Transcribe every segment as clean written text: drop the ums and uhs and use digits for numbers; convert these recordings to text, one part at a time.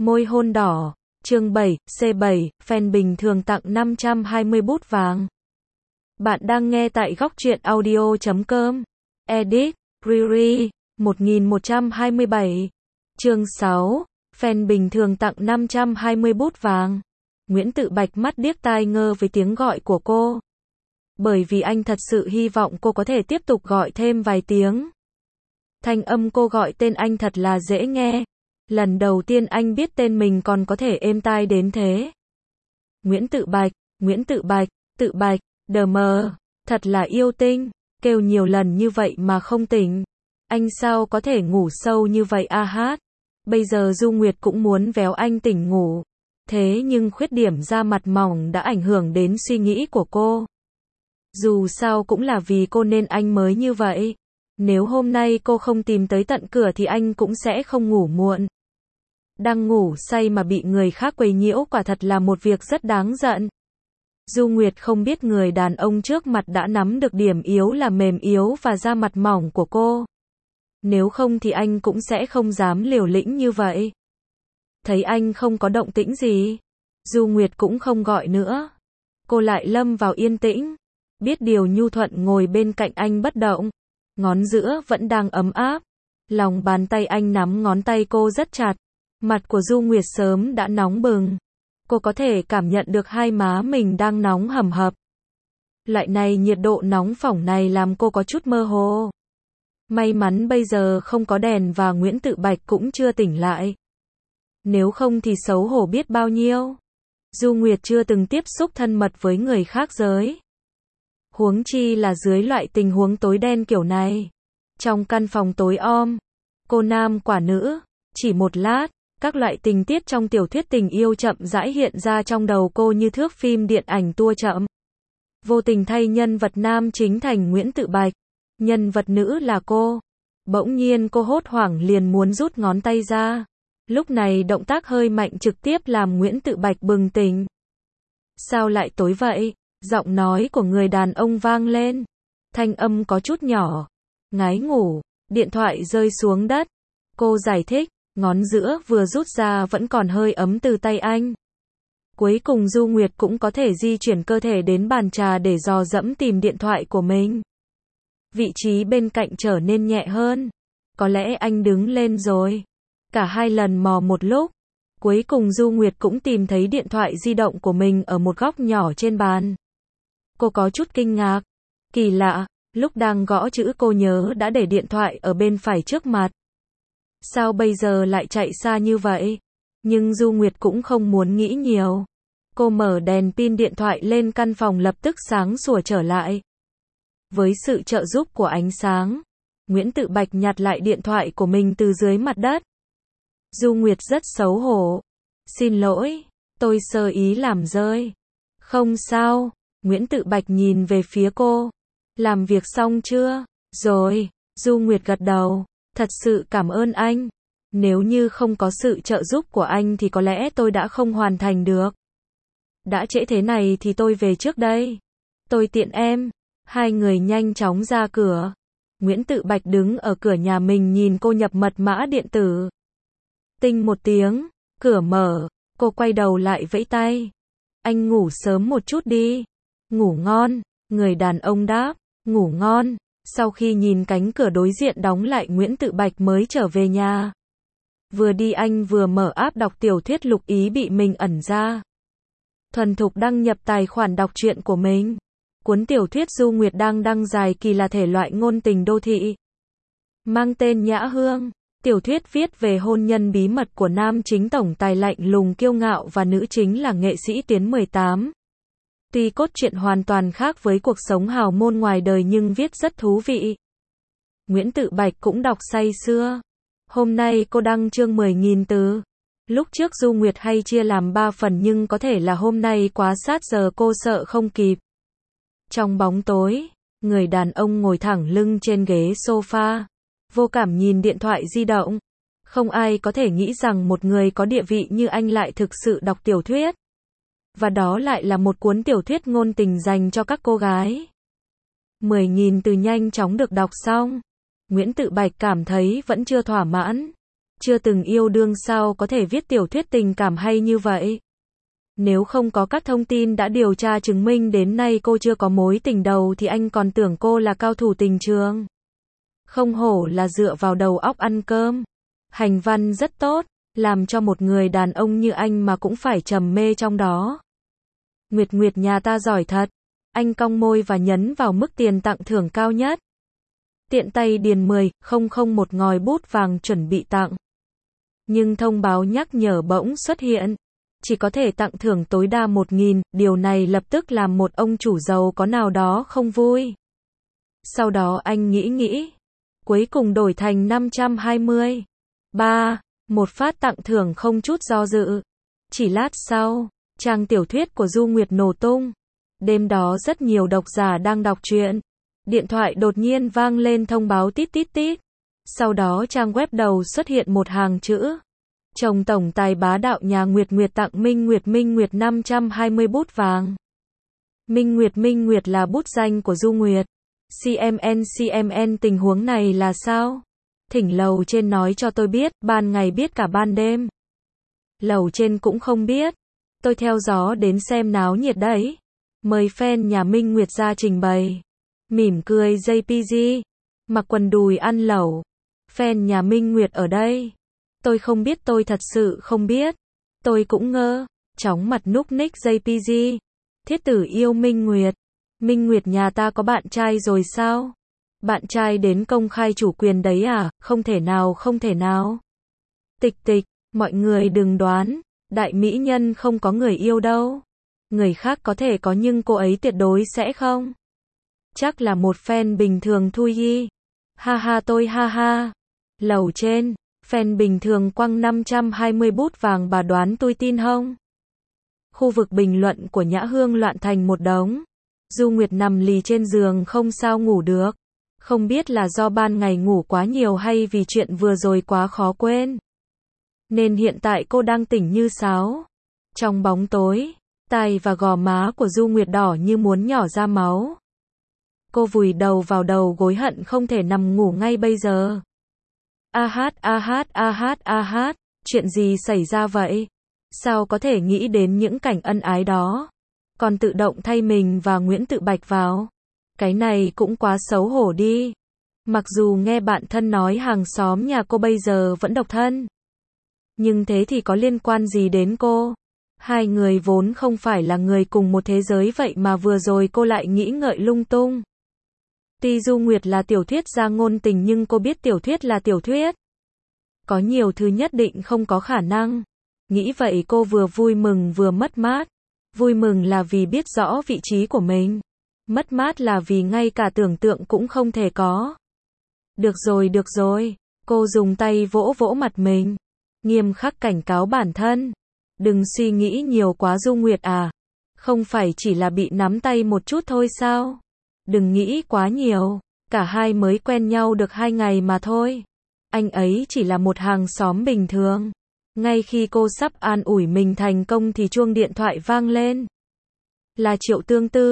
Môi hôn đỏ. Chương 7, C7, fan bình thường tặng 520 bút vàng. Bạn đang nghe tại góc truyện audio.com. Edit, Riri, 1127. Chương 6, fan bình thường tặng 520 bút vàng. Nguyễn Tự Bạch mắt điếc tai ngơ với tiếng gọi của cô. Bởi vì anh thật sự hy vọng cô có thể tiếp tục gọi thêm vài tiếng. Thanh âm cô gọi tên anh thật là dễ nghe. Lần đầu tiên anh biết tên mình còn có thể êm tai đến thế. Nguyễn Tự Bạch, Nguyễn Tự Bạch, Tự Bạch, đờ mờ, thật là yêu tinh, kêu nhiều lần như vậy mà không tỉnh. Anh sao có thể ngủ sâu như vậy a hát. Bây giờ Du Nguyệt cũng muốn véo anh tỉnh ngủ. Thế nhưng khuyết điểm da mặt mỏng đã ảnh hưởng đến suy nghĩ của cô. Dù sao cũng là vì cô nên anh mới như vậy. Nếu hôm nay cô không tìm tới tận cửa thì anh cũng sẽ không ngủ muộn. Đang ngủ say mà bị người khác quấy nhiễu quả thật là một việc rất đáng giận. Du Nguyệt không biết người đàn ông trước mặt đã nắm được điểm yếu là mềm yếu và da mặt mỏng của cô. Nếu không thì anh cũng sẽ không dám liều lĩnh như vậy. Thấy anh không có động tĩnh gì, Du Nguyệt cũng không gọi nữa. Cô lại lâm vào yên tĩnh. Biết điều nhu thuận ngồi bên cạnh anh bất động. Ngón giữa vẫn đang ấm áp. Lòng bàn tay anh nắm ngón tay cô rất chặt. Mặt của Du Nguyệt sớm đã nóng bừng. Cô có thể cảm nhận được hai má mình đang nóng hầm hập. Loại này nhiệt độ nóng phỏng này làm cô có chút mơ hồ. May mắn bây giờ không có đèn và Nguyễn Tự Bạch cũng chưa tỉnh lại. Nếu không thì xấu hổ biết bao nhiêu. Du Nguyệt chưa từng tiếp xúc thân mật với người khác giới. Huống chi là dưới loại tình huống tối đen kiểu này. Trong căn phòng tối om, cô nam quả nữ, chỉ một lát, các loại tình tiết trong tiểu thuyết tình yêu chậm rãi hiện ra trong đầu cô như thước phim điện ảnh tua chậm. Vô tình thay nhân vật nam chính thành Nguyễn Tự Bạch, nhân vật nữ là cô. Bỗng nhiên cô hốt hoảng liền muốn rút ngón tay ra. Lúc này động tác hơi mạnh trực tiếp làm Nguyễn Tự Bạch bừng tỉnh. Sao lại tối vậy? Giọng nói của người đàn ông vang lên. Thanh âm có chút nhỏ. Ngái ngủ, điện thoại rơi xuống đất. Cô giải thích, ngón giữa vừa rút ra vẫn còn hơi ấm từ tay anh. Cuối cùng Du Nguyệt cũng có thể di chuyển cơ thể đến bàn trà để dò dẫm tìm điện thoại của mình. Vị trí bên cạnh trở nên nhẹ hơn. Có lẽ anh đứng lên rồi. Cả hai lần mò một lúc. Cuối cùng Du Nguyệt cũng tìm thấy điện thoại di động của mình ở một góc nhỏ trên bàn. Cô có chút kinh ngạc. Kỳ lạ, lúc đang gõ chữ cô nhớ đã để điện thoại ở bên phải trước mặt. Sao bây giờ lại chạy xa như vậy? Nhưng Du Nguyệt cũng không muốn nghĩ nhiều. Cô mở đèn pin điện thoại lên, căn phòng lập tức sáng sủa trở lại. Với sự trợ giúp của ánh sáng, Nguyễn Tự Bạch nhặt lại điện thoại của mình từ dưới mặt đất. Du Nguyệt rất xấu hổ. Xin lỗi, tôi sơ ý làm rơi. Không sao, Nguyễn Tự Bạch nhìn về phía cô. Làm việc xong chưa? Rồi, Du Nguyệt gật đầu. Thật sự cảm ơn anh. Nếu như không có sự trợ giúp của anh thì có lẽ tôi đã không hoàn thành được. Đã trễ thế này thì tôi về trước đây. Tôi tiện em. Hai người nhanh chóng ra cửa. Nguyễn Tự Bạch đứng ở cửa nhà mình nhìn cô nhập mật mã điện tử. Tinh một tiếng, cửa mở, cô quay đầu lại vẫy tay. Anh ngủ sớm một chút đi. Ngủ ngon, người đàn ông đáp, ngủ ngon. Sau khi nhìn cánh cửa đối diện đóng lại, Nguyễn Tự Bạch mới trở về nhà. Vừa đi anh vừa mở app đọc tiểu thuyết Lục Ý bị mình ẩn ra. Thuần thục đăng nhập tài khoản đọc truyện của mình. Cuốn tiểu thuyết Du Nguyệt đang đăng dài kỳ là thể loại ngôn tình đô thị. Mang tên Nhã Hương. Tiểu thuyết viết về hôn nhân bí mật của nam chính tổng tài lạnh lùng kiêu ngạo và nữ chính là nghệ sĩ Tuyến 18. Tuy cốt truyện hoàn toàn khác với cuộc sống hào môn ngoài đời nhưng viết rất thú vị. Nguyễn Tự Bạch cũng đọc say sưa. Hôm nay cô đăng chương 10.000 từ. Lúc trước Du Nguyệt hay chia làm 3 phần nhưng có thể là hôm nay quá sát giờ cô sợ không kịp. Trong bóng tối, người đàn ông ngồi thẳng lưng trên ghế sofa. Vô cảm nhìn điện thoại di động. Không ai có thể nghĩ rằng một người có địa vị như anh lại thực sự đọc tiểu thuyết. Và đó lại là một cuốn tiểu thuyết ngôn tình dành cho các cô gái. 10.000 từ nhanh chóng được đọc xong. Nguyễn Tự Bạch cảm thấy vẫn chưa thỏa mãn. Chưa từng yêu đương sao có thể viết tiểu thuyết tình cảm hay như vậy? Nếu không có các thông tin đã điều tra chứng minh đến nay cô chưa có mối tình đầu thì anh còn tưởng cô là cao thủ tình trường. Không hổ là dựa vào đầu óc ăn cơm. Hành văn rất tốt, làm cho một người đàn ông như anh mà cũng phải trầm mê trong đó. Nguyệt Nguyệt nhà ta giỏi thật. Anh cong môi và nhấn vào mức tiền tặng thưởng cao nhất. Tiện tay điền 10.001 ngòi bút vàng chuẩn bị tặng. Nhưng thông báo nhắc nhở bỗng xuất hiện. Chỉ có thể tặng thưởng tối đa 1.000, điều này lập tức làm một ông chủ giàu có nào đó không vui. Sau đó anh nghĩ. Cuối cùng đổi thành 520. 3. Một phát tặng thưởng không chút do dự. Chỉ lát sau, trang tiểu thuyết của Du Nguyệt nổ tung. Đêm đó rất nhiều độc giả đang đọc truyện. Điện thoại đột nhiên vang lên thông báo tít tít tít. Sau đó trang web đầu xuất hiện một hàng chữ. Chồng tổng tài bá đạo nhà Nguyệt Nguyệt tặng Minh Nguyệt 520 bút vàng. Minh Nguyệt là bút danh của Du Nguyệt. CMN tình huống này là sao? Thỉnh lầu trên nói cho tôi biết, ban ngày biết cả ban đêm. Lầu trên cũng không biết. Tôi theo gió đến xem náo nhiệt đấy. Mời fan nhà Minh Nguyệt ra trình bày. Mỉm cười JPG. Mặc quần đùi ăn lẩu. Fan nhà Minh Nguyệt ở đây. Tôi không biết, tôi thật sự không biết. Tôi cũng ngơ. Chóng mặt núc ních JPG. Thiết tử yêu Minh Nguyệt. Minh Nguyệt nhà ta có bạn trai rồi sao? Bạn trai đến công khai chủ quyền đấy à? Không thể nào. Tịch, mọi người đừng đoán. Đại mỹ nhân không có người yêu đâu. Người khác có thể có nhưng cô ấy tuyệt đối sẽ không. Chắc là một fan bình thường thôi y. Ha tôi ha. Lầu trên, fan bình thường quăng 520 bút vàng, bà đoán tôi tin không? Khu vực bình luận của Nhã Hương loạn thành một đống. Du Nguyệt nằm lì trên giường không sao ngủ được. Không biết là do ban ngày ngủ quá nhiều hay vì chuyện vừa rồi quá khó quên. Nên hiện tại cô đang tỉnh như sáo. Trong bóng tối, tai và gò má của Du Nguyệt đỏ như muốn nhỏ ra máu. Cô vùi đầu vào đầu gối hận không thể nằm ngủ ngay bây giờ. Chuyện gì xảy ra vậy? Sao có thể nghĩ đến những cảnh ân ái đó? Còn tự động thay mình và Nguyễn Tự Bạch vào. Cái này cũng quá xấu hổ đi. Mặc dù nghe bạn thân nói hàng xóm nhà cô bây giờ vẫn độc thân. Nhưng thế thì có liên quan gì đến cô? Hai người vốn không phải là người cùng một thế giới vậy mà vừa rồi cô lại nghĩ ngợi lung tung. Tuy Du Nguyệt là tiểu thuyết gia ngôn tình nhưng cô biết tiểu thuyết là tiểu thuyết. Có nhiều thứ nhất định không có khả năng. Nghĩ vậy cô vừa vui mừng vừa mất mát. Vui mừng là vì biết rõ vị trí của mình. Mất mát là vì ngay cả tưởng tượng cũng không thể có. Được rồi. Cô dùng tay vỗ vỗ mặt mình. Nghiêm khắc cảnh cáo bản thân. Đừng suy nghĩ nhiều quá Du Nguyệt à. Không phải chỉ là bị nắm tay một chút thôi sao? Đừng nghĩ quá nhiều. Cả hai mới quen nhau được 2 ngày mà thôi. Anh ấy chỉ là một hàng xóm bình thường. Ngay khi cô sắp an ủi mình thành công thì chuông điện thoại vang lên. Là Triệu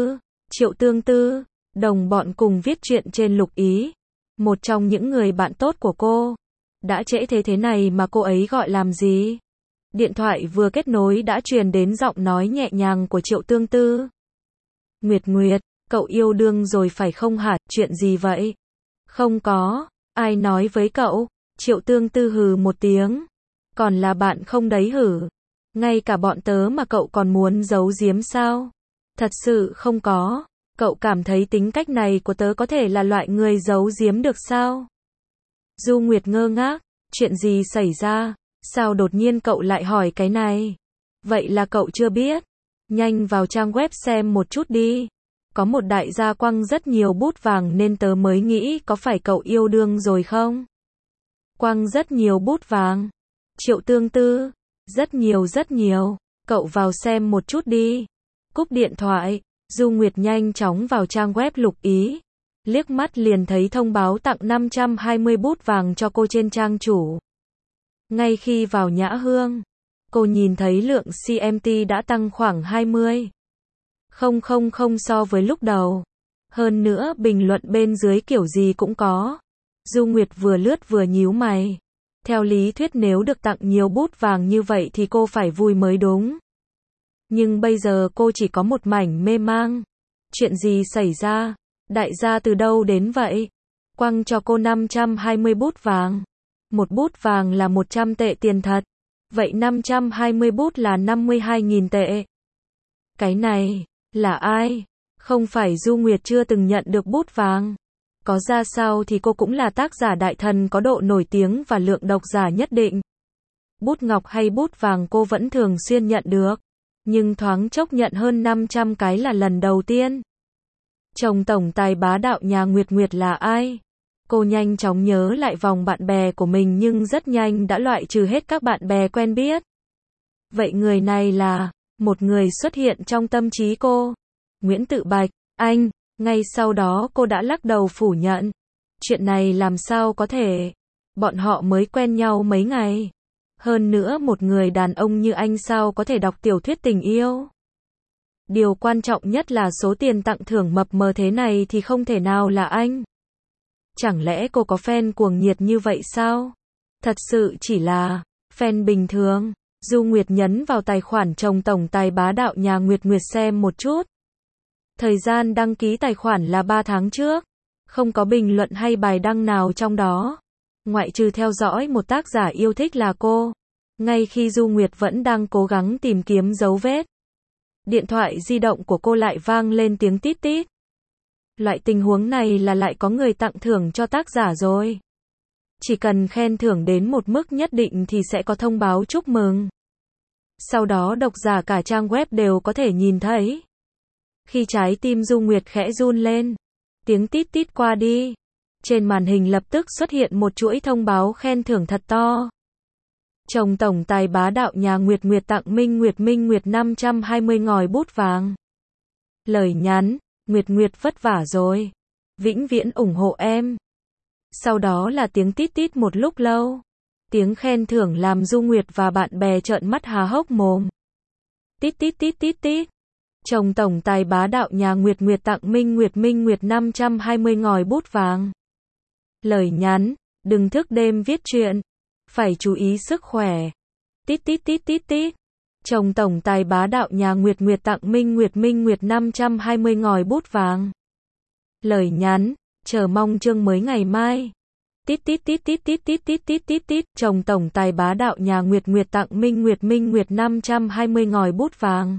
Tương Tư, đồng bọn cùng viết truyện trên Lục Ý. Một trong những người bạn tốt của cô. Đã trễ thế này mà cô ấy gọi làm gì? Điện thoại vừa kết nối đã truyền đến giọng nói nhẹ nhàng của Triệu Tương Tư. Nguyệt, cậu yêu đương rồi phải không hả? Chuyện gì vậy? Không có, ai nói với cậu? Triệu Tương Tư hừ một tiếng. Còn là bạn không đấy hử? Ngay cả bọn tớ mà cậu còn muốn giấu giếm sao? Thật sự không có. Cậu cảm thấy tính cách này của tớ có thể là loại người giấu giếm được sao? Du Nguyệt ngơ ngác. Chuyện gì xảy ra? Sao đột nhiên cậu lại hỏi cái này? Vậy là cậu chưa biết? Nhanh vào trang web xem một chút đi. Có một đại gia quăng rất nhiều bút vàng nên tớ mới nghĩ có phải cậu yêu đương rồi không? Quăng rất nhiều bút vàng. Triệu Tương Tư. Rất nhiều. Cậu vào xem một chút đi. Cúp điện thoại. Du Nguyệt nhanh chóng vào trang web Lục Ý. Liếc mắt liền thấy thông báo tặng 520 bút vàng cho cô trên trang chủ. Ngay khi vào Nhã Hương, cô nhìn thấy lượng CMT đã tăng khoảng 20,000 so với lúc đầu. Hơn nữa bình luận bên dưới kiểu gì cũng có. Du Nguyệt vừa lướt vừa nhíu mày. Theo lý thuyết nếu được tặng nhiều bút vàng như vậy thì cô phải vui mới đúng. Nhưng bây giờ cô chỉ có một mảnh mê mang. Chuyện gì xảy ra? Đại gia từ đâu đến vậy? Quăng cho cô 520 bút vàng. Một bút vàng là 100 tệ tiền thật. Vậy 520 bút là 52.000 tệ. Cái này, là ai? Không phải Du Nguyệt chưa từng nhận được bút vàng. Có ra sao thì cô cũng là tác giả đại thần có độ nổi tiếng và lượng độc giả nhất định. Bút ngọc hay bút vàng cô vẫn thường xuyên nhận được. Nhưng thoáng chốc nhận hơn 500 cái là lần đầu tiên. Chồng tổng tài bá đạo nhà Nguyệt Nguyệt là ai? Cô nhanh chóng nhớ lại vòng bạn bè của mình nhưng rất nhanh đã loại trừ hết các bạn bè quen biết. Vậy người này là một người xuất hiện trong tâm trí cô. Nguyễn Tự Bạch, anh. Ngay sau đó cô đã lắc đầu phủ nhận. Chuyện này làm sao có thể? Bọn họ mới quen nhau mấy ngày. Hơn nữa một người đàn ông như anh sao có thể đọc tiểu thuyết tình yêu? Điều quan trọng nhất là số tiền tặng thưởng mập mờ thế này thì không thể nào là anh. Chẳng lẽ cô có fan cuồng nhiệt như vậy sao? Thật sự chỉ là fan bình thường. Du Nguyệt nhấn vào tài khoản chồng tổng tài bá đạo nhà Nguyệt Nguyệt xem một chút. Thời gian đăng ký tài khoản là 3 tháng trước. Không có bình luận hay bài đăng nào trong đó. Ngoại trừ theo dõi một tác giả yêu thích là cô. Ngay khi Du Nguyệt vẫn đang cố gắng tìm kiếm dấu vết. Điện thoại di động của cô lại vang lên tiếng tít tít. Loại tình huống này là lại có người tặng thưởng cho tác giả rồi. Chỉ cần khen thưởng đến một mức nhất định thì sẽ có thông báo chúc mừng. Sau đó độc giả cả trang web đều có thể nhìn thấy. Khi trái tim Du Nguyệt khẽ run lên, tiếng tít tít qua đi. Trên màn hình lập tức xuất hiện một chuỗi thông báo khen thưởng thật to. Chồng tổng tài bá đạo nhà Nguyệt Nguyệt tặng Minh Nguyệt 520 ngòi bút vàng. Lời nhắn, Nguyệt Nguyệt vất vả rồi. Vĩnh viễn ủng hộ em. Sau đó là tiếng tít tít một lúc lâu. Tiếng khen thưởng làm Du Nguyệt và bạn bè trợn mắt há hốc mồm. Tít tít tít tít tít. Chồng tổng tài bá đạo nhà Nguyệt Nguyệt tặng Minh Nguyệt 520 ngòi bút vàng. Lời nhắn, đừng thức đêm viết truyện. Phải chú ý sức khỏe. Tít tít tít tít tít. Chồng tổng tài bá đạo nhà Nguyệt Nguyệt tặng Minh Nguyệt 520 ngòi bút vàng. Lời nhắn, chờ mong chương mới ngày mai. Tít tít tít tít tít tít tít tít tít tít. Chồng tổng tài bá đạo nhà Nguyệt Nguyệt tặng Minh Nguyệt 520 ngòi bút vàng.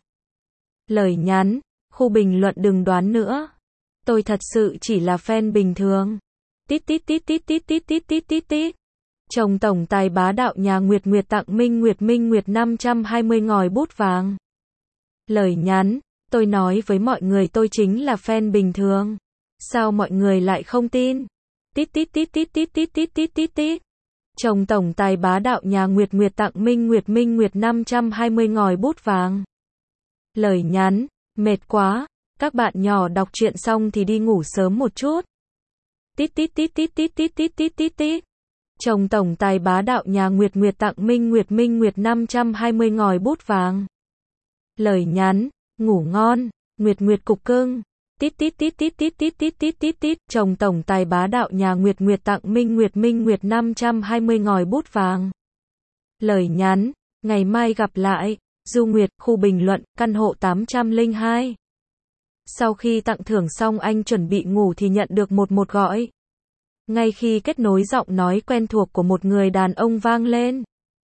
Lời nhắn, khu bình luận đừng đoán nữa. Tôi thật sự chỉ là fan bình thường. Tít tít tít tít tít tít tít tít tít tít. Chồng tổng tài bá đạo nhà Nguyệt Nguyệt tặng Minh Nguyệt 520 ngòi bút vàng. Lời nhắn, tôi nói với mọi người tôi chính là fan bình thường. Sao mọi người lại không tin? Tít tít tít tít tít tít tít tít tít tít. Chồng tổng tài bá đạo nhà Nguyệt Nguyệt tặng Minh Nguyệt 520 ngòi bút vàng. Lời nhắn, mệt quá, các bạn nhỏ đọc truyện xong thì đi ngủ sớm một chút. Tít tít tít tít tít tít tít tít tít tít. Chồng tổng tài bá đạo nhà Nguyệt Nguyệt tặng Minh Nguyệt 520 ngòi bút vàng. Lời nhắn, ngủ ngon, Nguyệt cục cưng. Tít tít tít tít tít tít tít tít tít tít. Chồng tổng tài bá đạo nhà Nguyệt tặng Minh Nguyệt 520 ngòi bút vàng. Lời nhắn, ngày mai gặp lại. Du Nguyệt, khu bình luận, căn hộ 802. Sau khi tặng thưởng xong anh chuẩn bị ngủ thì nhận được một gọi. Ngay khi kết nối giọng nói quen thuộc của một người đàn ông vang lên.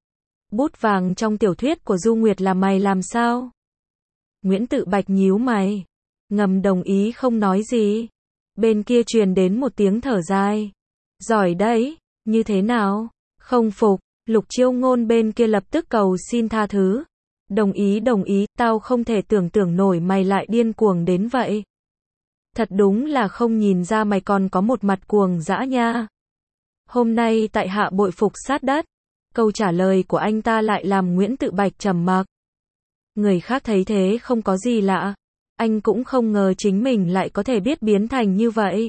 Bút vàng trong tiểu thuyết của Du Nguyệt là mày làm sao? Nguyễn Tự Bạch nhíu mày. Ngầm đồng ý không nói gì. Bên kia truyền đến một tiếng thở dài. Giỏi đấy, như thế nào? Không phục, Lục Chiêu Ngôn bên kia lập tức cầu xin tha thứ. Đồng ý, tao không thể tưởng nổi mày lại điên cuồng đến vậy. Thật đúng là không nhìn ra mày còn có một mặt cuồng dã nha. Hôm nay tại hạ bội phục sát đất. Câu trả lời của anh ta lại làm Nguyễn Tự Bạch trầm mặc. Người khác thấy thế không có gì lạ. Anh cũng không ngờ chính mình lại có thể biết biến thành như vậy.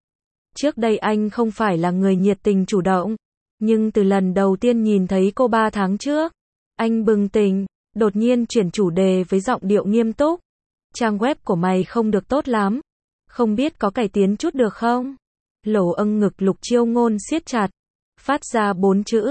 Trước đây anh không phải là người nhiệt tình chủ động. Nhưng từ lần đầu tiên nhìn thấy cô 3 tháng trước, anh bừng tỉnh, đột nhiên chuyển chủ đề với giọng điệu nghiêm túc. Trang web của mày không được tốt lắm. Không biết có cải tiến chút được không? Lỗ âng ngực Lục Chiêu Ngôn siết chặt. Phát ra 4 chữ.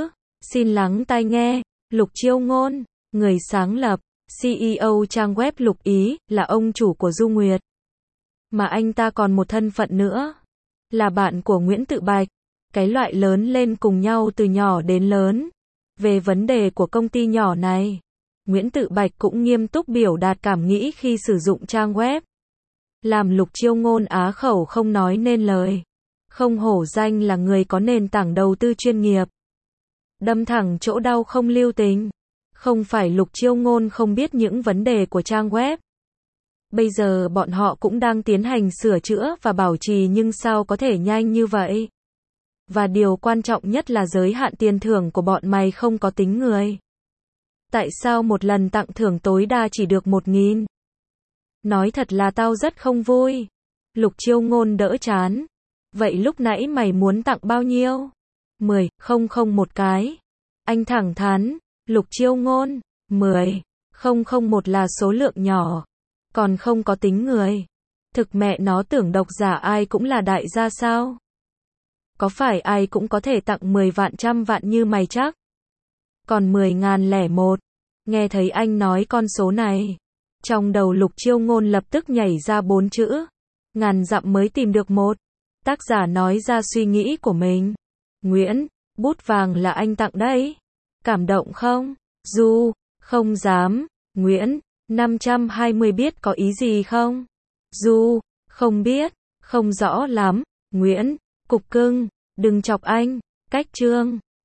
Xin lắng tai nghe, Lục Chiêu Ngôn, người sáng lập, CEO trang web Lục Ý, là ông chủ của Du Nguyệt. Mà anh ta còn một thân phận nữa, là bạn của Nguyễn Tự Bạch, cái loại lớn lên cùng nhau từ nhỏ đến lớn. Về vấn đề của công ty nhỏ này, Nguyễn Tự Bạch cũng nghiêm túc biểu đạt cảm nghĩ khi sử dụng trang web. Làm Lục Chiêu Ngôn á khẩu không nói nên lời. Không hổ danh là người có nền tảng đầu tư chuyên nghiệp. Đâm thẳng chỗ đau không lưu tình. Không phải Lục Chiêu Ngôn không biết những vấn đề của trang web. Bây giờ bọn họ cũng đang tiến hành sửa chữa và bảo trì, nhưng sao có thể nhanh như vậy? Và điều quan trọng nhất là giới hạn tiền thưởng của bọn mày không có tính người. Tại sao một lần tặng thưởng tối đa chỉ được 1.000? Nói thật là tao rất không vui. Lục Chiêu Ngôn đỡ chán. Vậy lúc nãy mày muốn tặng bao nhiêu? 10.001 một cái. Anh thẳng thắn. Lục Chiêu Ngôn. 10.001 là số lượng nhỏ. Còn không có tính người. Thực mẹ nó tưởng độc giả ai cũng là đại gia sao? Có phải ai cũng có thể tặng 10 vạn trăm vạn như mày chắc? Còn 10.001. Nghe thấy anh nói con số này, trong đầu Lục Chiêu Ngôn lập tức nhảy ra 4 chữ. Ngàn dặm mới tìm được một. Tác giả nói ra suy nghĩ của mình. Nguyễn, bút vàng là anh tặng đấy. Cảm động không? Du, không dám. Nguyễn, 520 biết có ý gì không? Du, không biết, không rõ lắm. Nguyễn, cục cưng, đừng chọc anh. Cách chương.